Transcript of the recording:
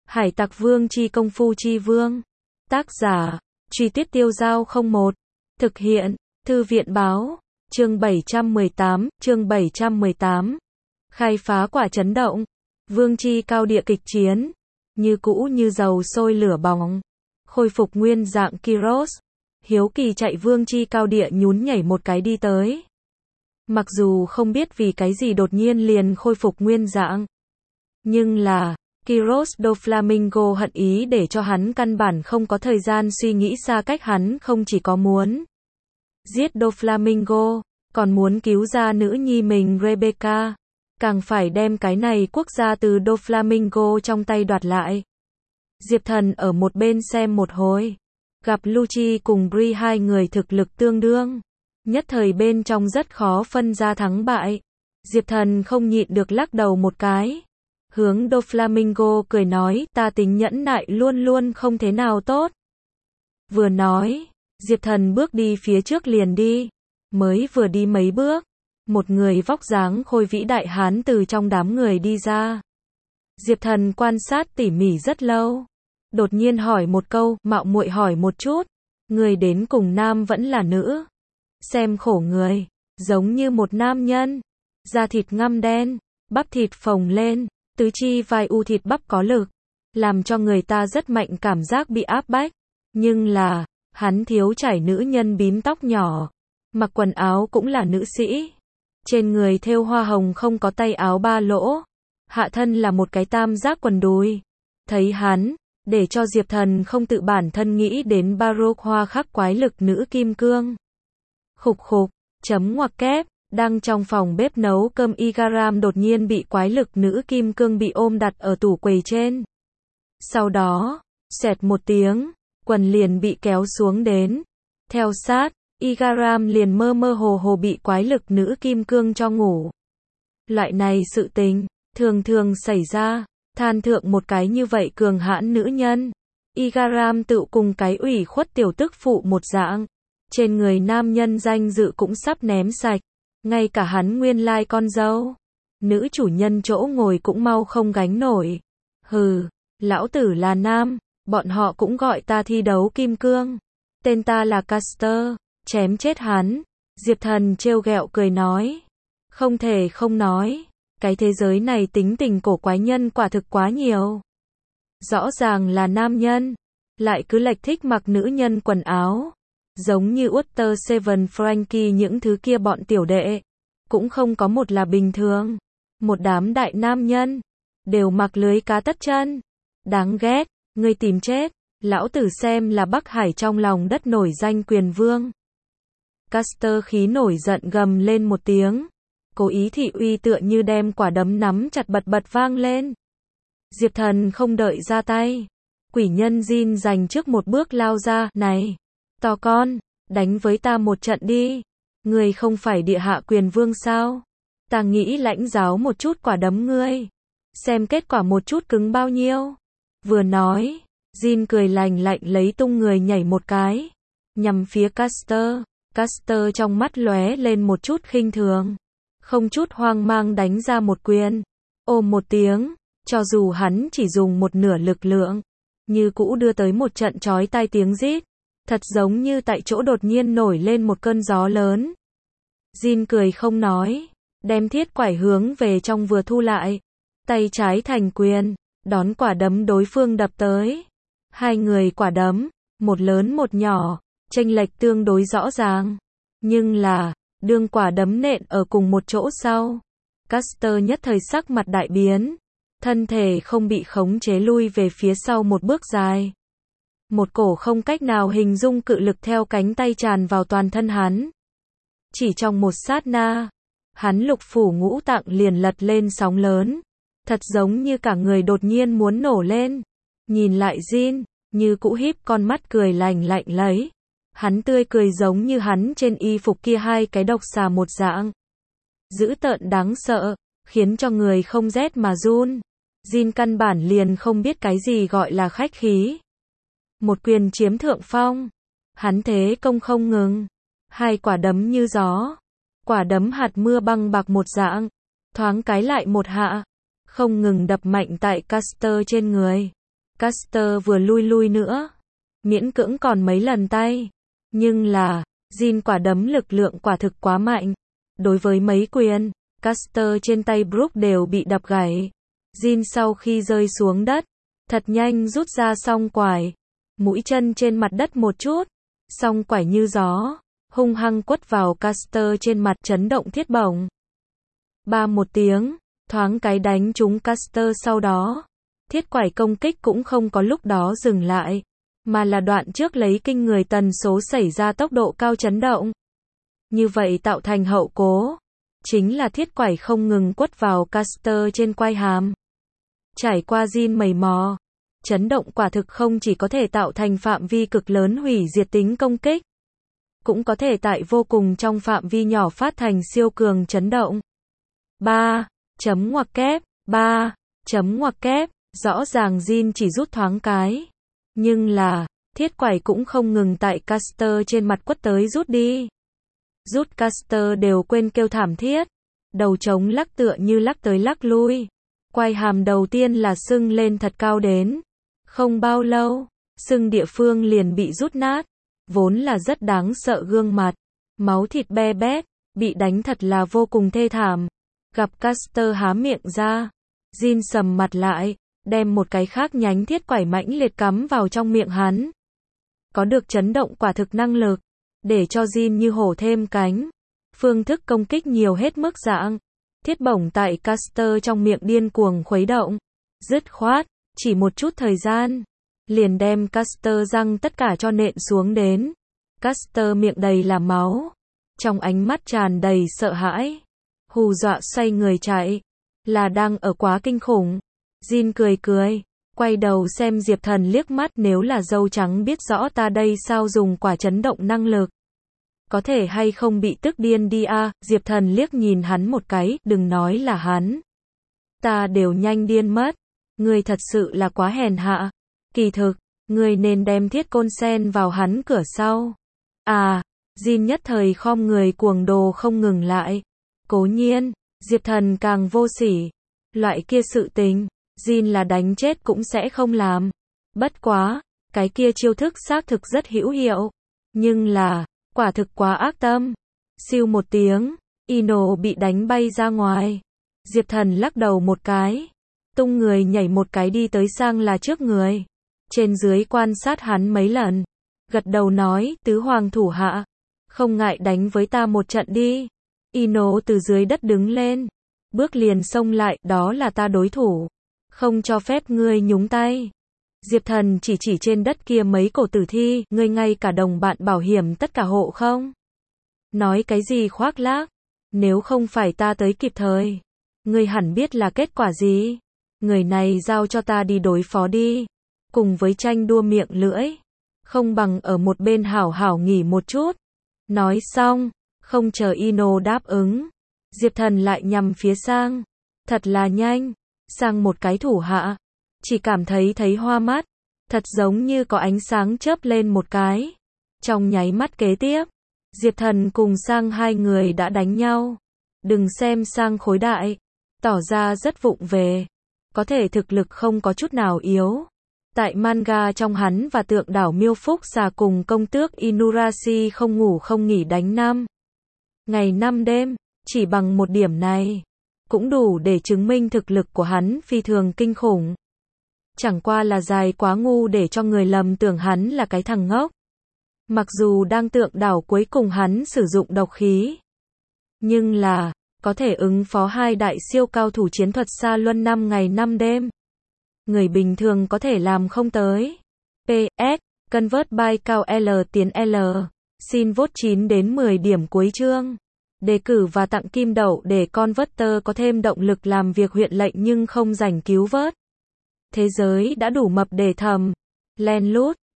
Hải Tặc Vương chi công phu chi vương. Tác giả, Truy Tuyết Tiêu Dao 01. Thực hiện, Thư viện báo. Chương 718. Khai phá quả chấn động. Vương chi cao địa kịch chiến. Như cũ như dầu sôi lửa bỏng. Khôi phục nguyên dạng Kyros. Hiếu kỳ chạy vương chi cao địa nhún nhảy một cái đi tới. Mặc dù không biết vì cái gì đột nhiên liền khôi phục nguyên dạng. Nhưng là, Kyros Doflamingo hận ý để cho hắn căn bản không có thời gian suy nghĩ xa cách, hắn không chỉ có muốn giết Doflamingo, còn muốn cứu ra nữ nhi mình Rebecca, càng phải đem cái này quốc gia từ Doflamingo trong tay đoạt lại. Diệp Thần ở một bên xem một hồi, gặp Lucci cùng Bree hai người thực lực tương đương, nhất thời bên trong rất khó phân ra thắng bại. Diệp Thần không nhịn được lắc đầu một cái, hướng Doflamingo cười nói, ta tính nhẫn nại luôn luôn không thế nào tốt. Vừa nói, Diệp Thần bước đi phía trước liền đi, mới vừa đi mấy bước, một người vóc dáng khôi vĩ đại hán từ trong đám người đi ra. Diệp Thần quan sát tỉ mỉ rất lâu, đột nhiên hỏi một câu, mạo muội hỏi một chút, người đến cùng nam vẫn là nữ? Xem khổ người, giống như một nam nhân, da thịt ngăm đen, bắp thịt phồng lên, tứ chi vai u thịt bắp có lực, làm cho người ta rất mạnh cảm giác bị áp bách. Nhưng là, hắn thiếu chảy nữ nhân bím tóc nhỏ, mặc quần áo cũng là nữ sĩ, trên người thêu hoa hồng, không có tay áo ba lỗ, hạ thân là một cái tam giác quần đùi. Thấy hắn, để cho Diệp Thần không tự bản thân nghĩ đến Baroque hoa khắc quái lực nữ kim cương. Khục khục, chấm ngoặc kép. Đang trong phòng bếp nấu cơm, Igaram đột nhiên bị quái lực nữ kim cương bị ôm đặt ở tủ quầy trên. Sau đó, xẹt một tiếng, quần liền bị kéo xuống đến. Theo sát, Igaram liền mơ mơ hồ hồ bị quái lực nữ kim cương cho ngủ. Loại này sự tình, thường thường xảy ra, than thượng một cái như vậy cường hãn nữ nhân. Igaram tự cùng cái ủy khuất tiểu tức phụ một dạng. Trên người nam nhân danh dự cũng sắp ném sạch. Ngay cả hắn nguyên lai con dâu, nữ chủ nhân chỗ ngồi cũng mau không gánh nổi. Hừ, lão tử là nam, bọn họ cũng gọi ta thi đấu kim cương. Tên ta là Caster, chém chết hắn. Diệp Thần trêu ghẹo cười nói. Không thể không nói, cái thế giới này tính tình cổ quái nhân quả thực quá nhiều. Rõ ràng là nam nhân, lại cứ lệch thích mặc nữ nhân quần áo. Giống như Walter Seven Frankie những thứ kia bọn tiểu đệ, cũng không có một là bình thường. Một đám đại nam nhân, đều mặc lưới cá tất chân. Đáng ghét, ngươi tìm chết, lão tử xem là Bắc Hải trong lòng đất nổi danh quyền vương. Caster khí nổi giận gầm lên một tiếng, cố ý thị uy tựa như đem quả đấm nắm chặt bật bật vang lên. Diệp Thần không đợi ra tay, quỷ nhân Jin giành trước một bước lao ra, này. To con, đánh với ta một trận đi. Ngươi không phải địa hạ quyền vương sao? Ta nghĩ lãnh giáo một chút quả đấm ngươi. Xem kết quả một chút cứng bao nhiêu. Vừa nói, Jin cười lành lạnh lấy tung người nhảy một cái. Nhằm phía Caster. Caster trong mắt lóe lên một chút khinh thường. Không chút hoang mang đánh ra một quyền. Ôm một tiếng, cho dù hắn chỉ dùng một nửa lực lượng, như cũ đưa tới một trận chói tai tiếng rít. Thật giống như tại chỗ đột nhiên nổi lên một cơn gió lớn. Jin cười không nói, đem thiết quải hướng về trong vừa thu lại. Tay trái thành quyền, đón quả đấm đối phương đập tới. Hai người quả đấm, một lớn một nhỏ, chênh lệch tương đối rõ ràng. Nhưng là, đương quả đấm nện ở cùng một chỗ sau, Caster nhất thời sắc mặt đại biến. Thân thể không bị khống chế lui về phía sau một bước dài. Một cổ không cách nào hình dung cự lực theo cánh tay tràn vào toàn thân hắn. Chỉ trong một sát na, hắn lục phủ ngũ tạng liền lật lên sóng lớn. Thật giống như cả người đột nhiên muốn nổ lên. Nhìn lại Jin, như cũ híp con mắt cười lành lạnh lấy. Hắn tươi cười giống như hắn trên y phục kia hai cái độc xà một dạng. Dữ tợn đáng sợ, khiến cho người không rét mà run. Jin căn bản liền không biết cái gì gọi là khách khí. Một quyền chiếm thượng phong. Hắn thế công không ngừng. Hai quả đấm như gió. Quả đấm hạt mưa băng bạc một dạng. Thoáng cái lại một hạ. Không ngừng đập mạnh tại Caster trên người. Caster vừa lui nữa. Miễn cưỡng còn mấy lần tay. Nhưng là, Jin quả đấm lực lượng quả thực quá mạnh. Đối với mấy quyền, Caster trên tay Brook đều bị đập gãy. Jin sau khi rơi xuống đất, thật nhanh rút ra song quải. Mũi chân trên mặt đất một chút. Song quải như gió, hung hăng quất vào Caster trên mặt, chấn động thiết bổng. Ba một tiếng, thoáng cái đánh trúng Caster, sau đó thiết quải công kích cũng không có lúc đó dừng lại, mà là đoạn trước lấy kinh người tần số xảy ra tốc độ cao chấn động. Như vậy tạo thành hậu cố, chính là thiết quải không ngừng quất vào Caster trên quai hàm. Trải qua Jin mày mò, chấn động quả thực không chỉ có thể tạo thành phạm vi cực lớn hủy diệt tính công kích, cũng có thể tại vô cùng trong phạm vi nhỏ phát thành siêu cường chấn động. 3. Chấm ngoặc kép, 3. Chấm ngoặc kép, rõ ràng Jin chỉ rút thoáng cái. Nhưng là, thiết quải cũng không ngừng tại Caster trên mặt quất tới rút đi. Rút Caster đều quên kêu thảm thiết. Đầu trống lắc tựa như lắc tới lắc lui. Quai hàm đầu tiên là sưng lên thật cao đến. Không bao lâu, sưng địa phương liền bị rút nát. Vốn là rất đáng sợ gương mặt. Máu thịt be bét, bị đánh thật là vô cùng thê thảm. Gặp Caster há miệng ra, Jin sầm mặt lại, đem một cái khác nhánh thiết quải mãnh liệt cắm vào trong miệng hắn. Có được chấn động quả thực năng lực, để cho Jin như hổ thêm cánh. Phương thức công kích nhiều hết mức dạng. Thiết bổng tại Caster trong miệng điên cuồng khuấy động. Dứt khoát, chỉ một chút thời gian, liền đem Caster răng tất cả cho nện xuống đến. Caster miệng đầy là máu, trong ánh mắt tràn đầy sợ hãi. Hù dọa xoay người chạy. Là đang ở quá kinh khủng. Jin cười cười, quay đầu xem Diệp Thần liếc mắt, nếu là dâu trắng biết rõ ta đây sao dùng quả chấn động năng lực. Có thể hay không bị tức điên đi a. Diệp Thần liếc nhìn hắn một cái, đừng nói là hắn. Ta đều nhanh điên mất. Ngươi thật sự là quá hèn hạ. Kỳ thực, ngươi nên đem thiết côn sen vào hắn cửa sau. À, Jin nhất thời khom người cuồng đồ không ngừng lại. Cố nhiên, Diệp Thần càng vô sỉ. Loại kia sự tình, Jin là đánh chết cũng sẽ không làm. Bất quá, cái kia chiêu thức xác thực rất hữu hiệu. Nhưng là, quả thực quá ác tâm. Siêu một tiếng, Ino bị đánh bay ra ngoài. Diệp Thần lắc đầu một cái, tung người nhảy một cái đi tới sang là trước người. Trên dưới quan sát hắn mấy lần, gật đầu nói, tứ hoàng thủ hạ, không ngại đánh với ta một trận đi. Ino từ dưới đất đứng lên, bước liền xông lại, đó là ta đối thủ, không cho phép ngươi nhúng tay. Diệp Thần chỉ trên đất kia mấy cổ tử thi, ngươi ngay cả đồng bạn bảo hiểm tất cả hộ không? Nói cái gì khoác lác, nếu không phải ta tới kịp thời, ngươi hẳn biết là kết quả gì. Người này giao cho ta đi đối phó đi, cùng với tranh đua miệng lưỡi, không bằng ở một bên hảo hảo nghỉ một chút. Nói xong, không chờ Ino đáp ứng, Diệp Thần lại nhằm phía sang. Thật là nhanh, sang một cái thủ hạ, chỉ cảm thấy hoa mắt, thật giống như có ánh sáng chớp lên một cái. Trong nháy mắt kế tiếp, Diệp Thần cùng sang hai người đã đánh nhau. Đừng xem sang khối đại, tỏ ra rất vụng về, có thể thực lực không có chút nào yếu. Tại manga trong hắn và tượng đảo Miêu Phúc Xà cùng công tước Inurashi không ngủ không nghỉ đánh 5 ngày 5 đêm, chỉ bằng một điểm này, cũng đủ để chứng minh thực lực của hắn phi thường kinh khủng. Chẳng qua là dài quá ngu để cho người lầm tưởng hắn là cái thằng ngốc. Mặc dù đang tượng đảo cuối cùng hắn sử dụng độc khí, nhưng là, có thể ứng phó hai đại siêu cao thủ chiến thuật xa luân 5 ngày 5 đêm. Người bình thường có thể làm không tới. PS, Convert by cao L tiến L. Xin vote 9 đến 10 điểm cuối chương. Đề cử và tặng kim đậu để Converter có thêm động lực làm việc huyện lệnh nhưng không rảnh cứu vớt. Thế giới đã đủ mập để thầm. Len lút.